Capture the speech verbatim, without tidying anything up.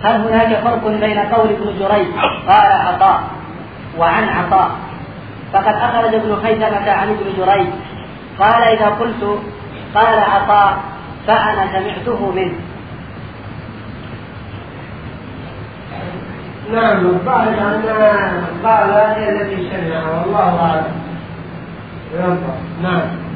هل هناك فرق بين قول ابن جريج قال عطاء وعن عطاء؟ فقد أخرج ابن خيثمة عن ابن جريج قال إذا قلت قال عطاء فأنا سمعته منه. نعم، الظاهر أن قال هي التي سمعها والله أعلم. نعم.